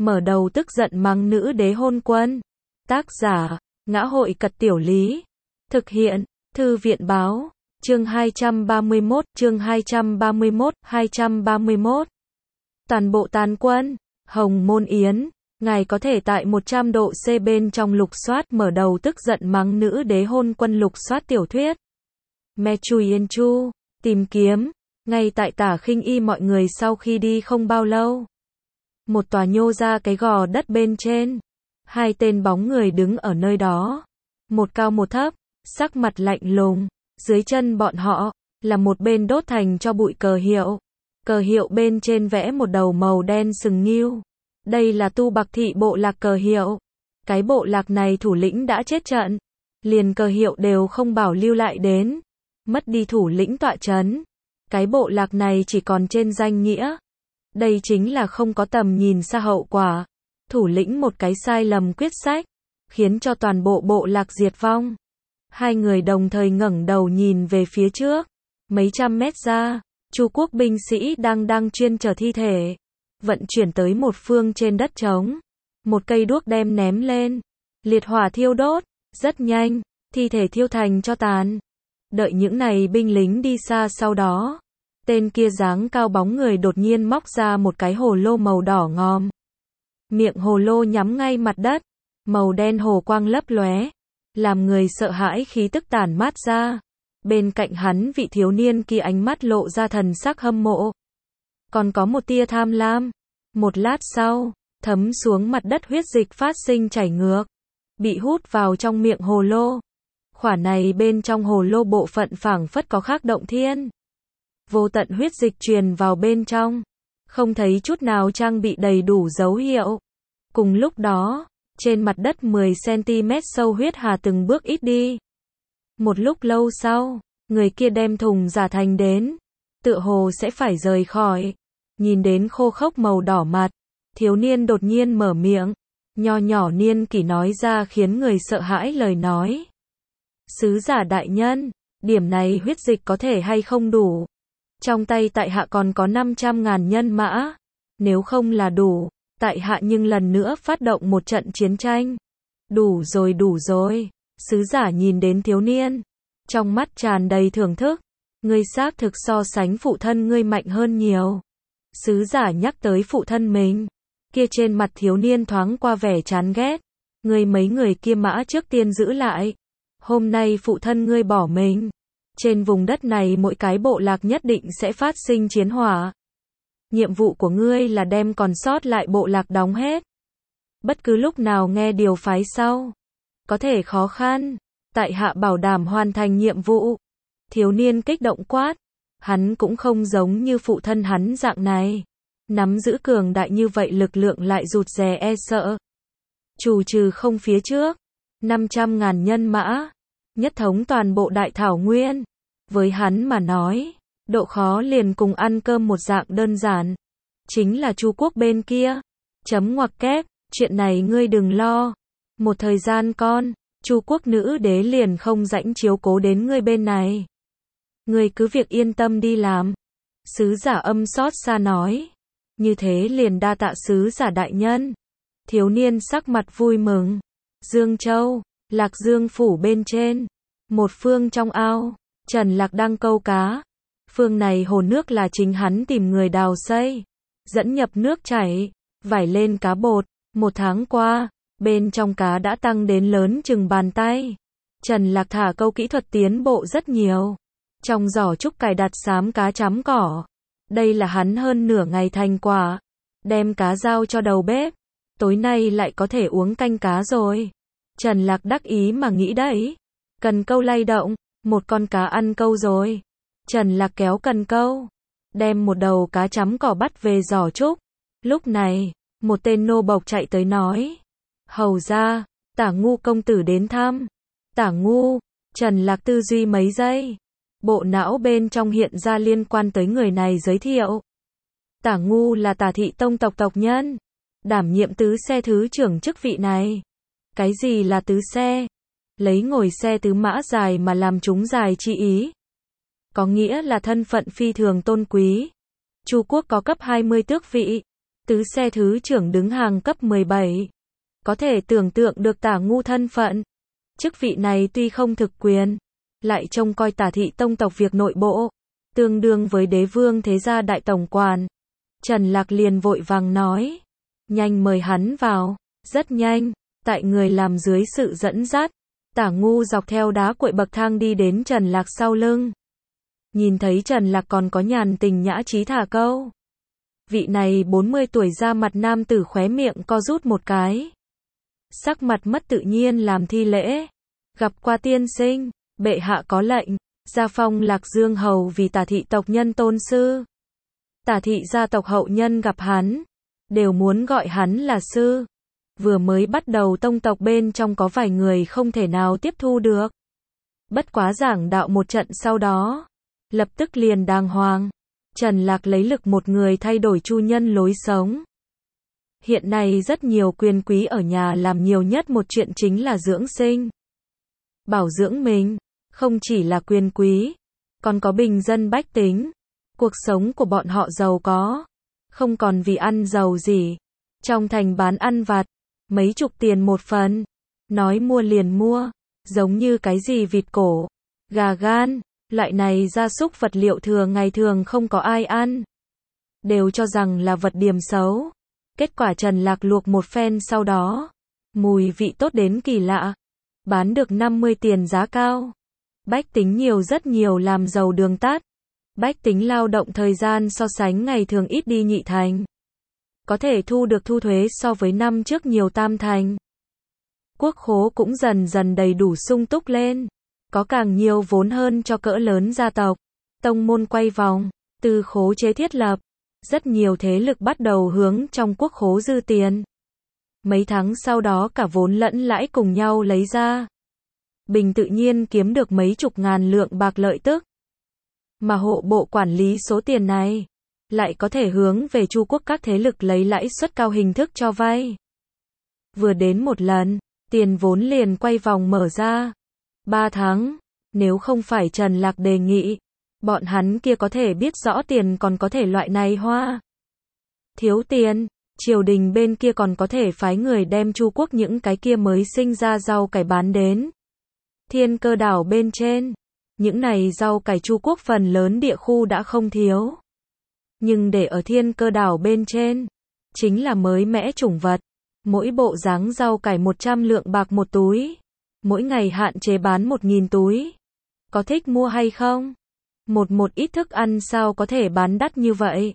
mở đầu tức giận mắng nữ đế hôn quân. Tác giả, Ngã hội Cật Tiểu Lý. Thực hiện, Thư viện báo. Chương 231, chương 231. Toàn bộ tàn quân, Hồng Môn Yến, ngài có thể tại 100 độ C bên trong lục soát mở đầu tức giận mắng nữ đế hôn quân lục soát tiểu thuyết. Me Chui Yên Chu, tìm kiếm, ngay tại Tả Khinh Y mọi người sau khi đi không bao lâu. Một tòa nhô ra cái gò đất bên trên. Hai tên bóng người đứng ở nơi đó. Một cao một thấp, sắc mặt lạnh lùng. Dưới chân bọn họ, là một bên đốt thành cho bụi cờ hiệu. Cờ hiệu bên trên vẽ một đầu màu đen sừng nghêu. Đây là Tu Bạc Thị bộ lạc cờ hiệu. Cái bộ lạc này thủ lĩnh đã chết trận. Liền cờ hiệu đều không bảo lưu lại đến. Mất đi thủ lĩnh tọa trấn. Cái bộ lạc này chỉ còn trên danh nghĩa. Đây chính là không có tầm nhìn xa hậu quả. Thủ lĩnh một cái sai lầm quyết sách, khiến cho toàn bộ bộ lạc diệt vong. Hai người đồng thời ngẩng đầu nhìn về phía trước. Mấy trăm mét ra, Chu quốc binh sĩ đang chuyên chở thi thể. Vận chuyển tới một phương trên đất trống. Một cây đuốc đem ném lên. Liệt hỏa thiêu đốt, rất nhanh, thi thể thiêu thành tro tàn. Đợi những này binh lính đi xa sau đó. Tên kia dáng cao bóng người đột nhiên móc ra một cái hồ lô màu đỏ ngòm. Miệng hồ lô nhắm ngay mặt đất. Màu đen hồ quang lấp lóe. Làm người sợ hãi khí tức tản mát ra. Bên cạnh hắn vị thiếu niên kia ánh mắt lộ ra thần sắc hâm mộ. Còn có một tia tham lam. Một lát sau, thấm xuống mặt đất huyết dịch phát sinh chảy ngược. Bị hút vào trong miệng hồ lô. Khỏa này bên trong hồ lô bộ phận phảng phất có khác động thiên. Vô tận huyết dịch truyền vào bên trong. Không thấy chút nào trang bị đầy đủ dấu hiệu. Cùng lúc đó, trên mặt đất 10 cm sâu huyết hà từng bước ít đi. Một lúc lâu sau, người kia đem thùng giả thành đến. Tựa hồ sẽ phải rời khỏi. Nhìn đến khô khốc màu đỏ mặt. Thiếu niên đột nhiên mở miệng. Nho nhỏ niên kỷ nói ra khiến người sợ hãi lời nói. Sứ giả đại nhân, điểm này huyết dịch có thể hay không đủ? Trong tay tại hạ còn có 500.000 nhân mã. Nếu không là đủ, tại hạ nhưng lần nữa phát động một trận chiến tranh. Đủ rồi. Sứ giả nhìn đến thiếu niên. Trong mắt tràn đầy thưởng thức. Ngươi xác thực so sánh phụ thân ngươi mạnh hơn nhiều. Sứ giả nhắc tới phụ thân mình. Kia trên mặt thiếu niên thoáng qua vẻ chán ghét. Ngươi mấy người kia mã trước tiên giữ lại. Hôm nay phụ thân ngươi bỏ mình. Trên vùng đất này mỗi cái bộ lạc nhất định sẽ phát sinh chiến hỏa. Nhiệm vụ của ngươi là đem còn sót lại bộ lạc đóng hết. Bất cứ lúc nào nghe điều phái sau. Có thể khó khăn. Tại hạ bảo đảm hoàn thành nhiệm vụ. Thiếu niên kích động quát. Hắn cũng không giống như phụ thân hắn dạng này. Nắm giữ cường đại như vậy lực lượng lại rụt rè e sợ. Trù trừ không phía trước. 500.000 nhân mã. Nhất thống toàn bộ đại thảo nguyên. Với hắn mà nói, độ khó liền cùng ăn cơm một dạng đơn giản. Chính là Chu quốc bên kia. Chấm ngoặc kép, chuyện này ngươi đừng lo. Một thời gian con, Chu quốc nữ đế liền không rãnh chiếu cố đến ngươi bên này. Ngươi cứ việc yên tâm đi làm. Sứ giả âm xót xa nói. Như thế liền đa tạ sứ giả đại nhân. Thiếu niên sắc mặt vui mừng. Dương Châu, Lạc Dương phủ bên trên. Một phương trong ao. Trần Lạc đang câu cá. Phương này hồ nước là chính hắn tìm người đào xây. Dẫn nhập nước chảy. Vải lên cá bột. 1 tháng qua, bên trong cá đã tăng đến lớn chừng bàn tay. Trần Lạc thả câu kỹ thuật tiến bộ rất nhiều. Trong giỏ trúc cài đặt xám cá chấm cỏ. Đây là hắn hơn nửa ngày thành quả. Đem cá giao cho đầu bếp. Tối nay lại có thể uống canh cá rồi. Trần Lạc đắc ý mà nghĩ đấy. Cần câu lay động. Một con cá ăn câu rồi. Trần Lạc kéo cần câu. Đem một đầu cá chấm cỏ bắt về giỏ trúc. Lúc này, một tên nô bộc chạy tới nói. Hầu ra, Tả Ngu công tử đến thăm. Tả Ngu, Trần Lạc tư duy mấy giây. Bộ não bên trong hiện ra liên quan tới người này giới thiệu. Tả Ngu là Tả thị tông tộc tộc nhân. Đảm nhiệm tứ xe thứ trưởng chức vị này. Cái gì là tứ xe? Lấy ngồi xe tứ mã dài mà làm chúng dài chi ý. Có nghĩa là thân phận phi thường tôn quý. Chu quốc có cấp 20 tước vị. Tứ xe thứ trưởng đứng hàng cấp 17. Có thể tưởng tượng được Tả Ngu thân phận. Chức vị này tuy không thực quyền, lại trông coi Tả thị tông tộc việc nội bộ, tương đương với đế vương thế gia đại tổng quản. Trần Lạc liền vội vàng nói, nhanh mời hắn vào. Rất nhanh, tại người làm dưới sự dẫn dắt, Tả Ngu dọc theo đá cuội bậc thang đi đến Trần Lạc sau lưng. Nhìn thấy Trần Lạc còn có nhàn tình nhã trí thả câu. Vị này 40 tuổi ra mặt nam tử khóe miệng co rút một cái. Sắc mặt mất tự nhiên làm thi lễ. Gặp qua tiên sinh, bệ hạ có lệnh, gia phong Lạc Dương hầu vì Tả thị tộc nhân tôn sư. Tả thị gia tộc hậu nhân gặp hắn, đều muốn gọi hắn là sư. Vừa mới bắt đầu tông tộc bên trong có vài người không thể nào tiếp thu được. Bất quá giảng đạo một trận sau đó, lập tức liền đàng hoàng. Trần Lạc lấy lực một người thay đổi chu nhân lối sống. Hiện nay rất nhiều quyền quý ở nhà làm nhiều nhất một chuyện chính là dưỡng sinh. Bảo dưỡng mình, không chỉ là quyền quý, còn có bình dân bách tính. Cuộc sống của bọn họ giàu có, không còn vì ăn giàu gì. Trong thành bán ăn vặt, mấy chục tiền một phần, nói mua liền mua, giống như cái gì vịt cổ, gà gan, loại này gia súc vật liệu thừa ngày thường không có ai ăn. Đều cho rằng là vật điểm xấu. Kết quả Trần Lạc luộc một phen sau đó, mùi vị tốt đến kỳ lạ. Bán được 50 tiền giá cao. Bách tính nhiều rất nhiều làm giàu đường tắt. Bách tính lao động thời gian so sánh ngày thường ít đi nhị thành. Có thể thu được thu thuế so với năm trước nhiều tam thành. Quốc khố cũng dần dần đầy đủ sung túc lên. Có càng nhiều vốn hơn cho cỡ lớn gia tộc. Tông môn quay vòng, tư khố chế thiết lập. Rất nhiều thế lực bắt đầu hướng trong quốc khố dư tiền. Mấy tháng sau đó cả vốn lẫn lãi cùng nhau lấy ra. Bình tự nhiên kiếm được mấy chục ngàn lượng bạc lợi tức. Mà hộ bộ quản lý số tiền này, lại có thể hướng về Chu quốc các thế lực lấy lãi suất cao hình thức cho vay. Vừa đến một lần, tiền vốn liền quay vòng mở ra. 3 tháng, nếu không phải Trần Lạc đề nghị, bọn hắn kia có thể biết rõ tiền còn có thể loại này hoa. Thiếu tiền, triều đình bên kia còn có thể phái người đem Chu quốc những cái kia mới sinh ra rau cải bán đến Thiên Cơ đảo bên trên. Những này rau cải Chu quốc phần lớn địa khu đã không thiếu. Nhưng để ở Thiên Cơ đảo bên trên, chính là mới mẽ chủng vật. Mỗi bộ dáng rau cải 100 lượng bạc một túi. Mỗi ngày hạn chế bán 1.000 túi. Có thích mua hay không? Một ít thức ăn sao có thể bán đắt như vậy?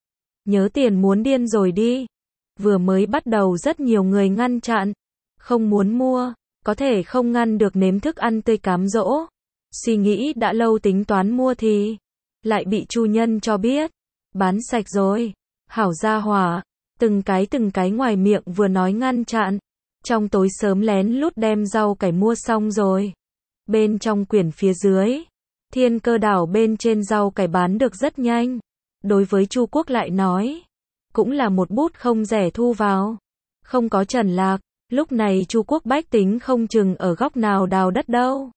Nhớ tiền muốn điên rồi đi. Vừa mới bắt đầu rất nhiều người ngăn chặn. Không muốn mua, có thể không ngăn được nếm thức ăn tươi cám dỗ. Suy nghĩ đã lâu tính toán mua thì lại bị chu nhân cho biết. Bán sạch rồi. Hảo gia hỏa. Từng cái ngoài miệng vừa nói ngăn chặn. Trong tối sớm lén lút đem rau cải mua xong rồi. Bên trong quyển phía dưới, Thiên Cơ đảo bên trên rau cải bán được rất nhanh. Đối với Chu quốc lại nói, cũng là một bút không rẻ thu vào. Không có Trần Lạc, lúc này Chu quốc bách tính không chừng ở góc nào đào đất đâu.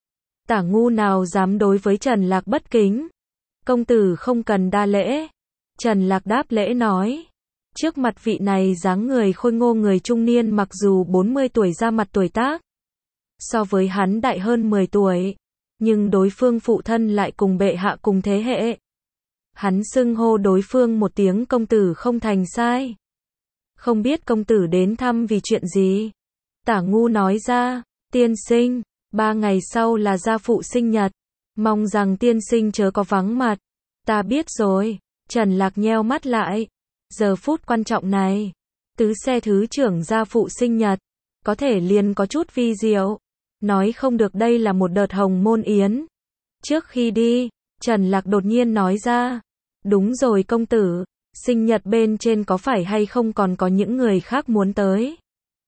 Tả Ngu nào dám đối với Trần Lạc bất kính. Công tử không cần đa lễ. Trần Lạc đáp lễ nói. Trước mặt vị này dáng người khôi ngô người trung niên mặc dù 40 tuổi ra mặt tuổi tác. So với hắn đại hơn 10 tuổi. Nhưng đối phương phụ thân lại cùng bệ hạ cùng thế hệ. Hắn xưng hô đối phương một tiếng công tử không thành sai. Không biết công tử đến thăm vì chuyện gì? Tả Ngu nói ra, tiên sinh, 3 ngày sau là gia phụ sinh nhật. Mong rằng tiên sinh chớ có vắng mặt. Ta biết rồi. Trần Lạc nheo mắt lại. Giờ phút quan trọng này, tứ xe thứ trưởng gia phụ sinh nhật, có thể liền có chút vi diệu. Nói không được đây là một đợt hồng môn yến. Trước khi đi, Trần Lạc đột nhiên nói ra. Đúng rồi công tử, sinh nhật bên trên có phải hay không còn có những người khác muốn tới.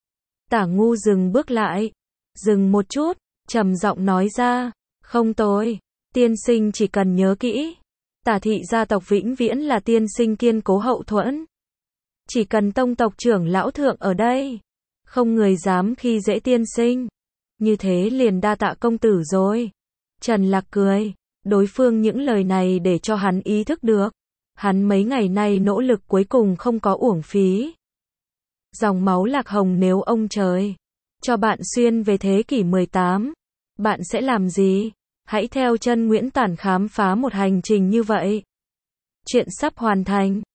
Tả Ngu dừng bước lại. Dừng một chút, trầm giọng nói ra. Không tôi, tiên sinh chỉ cần nhớ kỹ. Tả thị gia tộc vĩnh viễn là tiên sinh kiên cố hậu thuẫn. Chỉ cần tông tộc trưởng lão thượng ở đây, không người dám khi dễ tiên sinh. Như thế liền đa tạ công tử rồi. Trần Lạc cười. Đối phương những lời này để cho hắn ý thức được. Hắn mấy ngày nay nỗ lực cuối cùng không có uổng phí. Dòng máu Lạc Hồng nếu ông trời cho bạn xuyên về thế kỷ 18, bạn sẽ làm gì? Hãy theo chân Nguyễn Tản khám phá một hành trình như vậy. Chuyện sắp hoàn thành.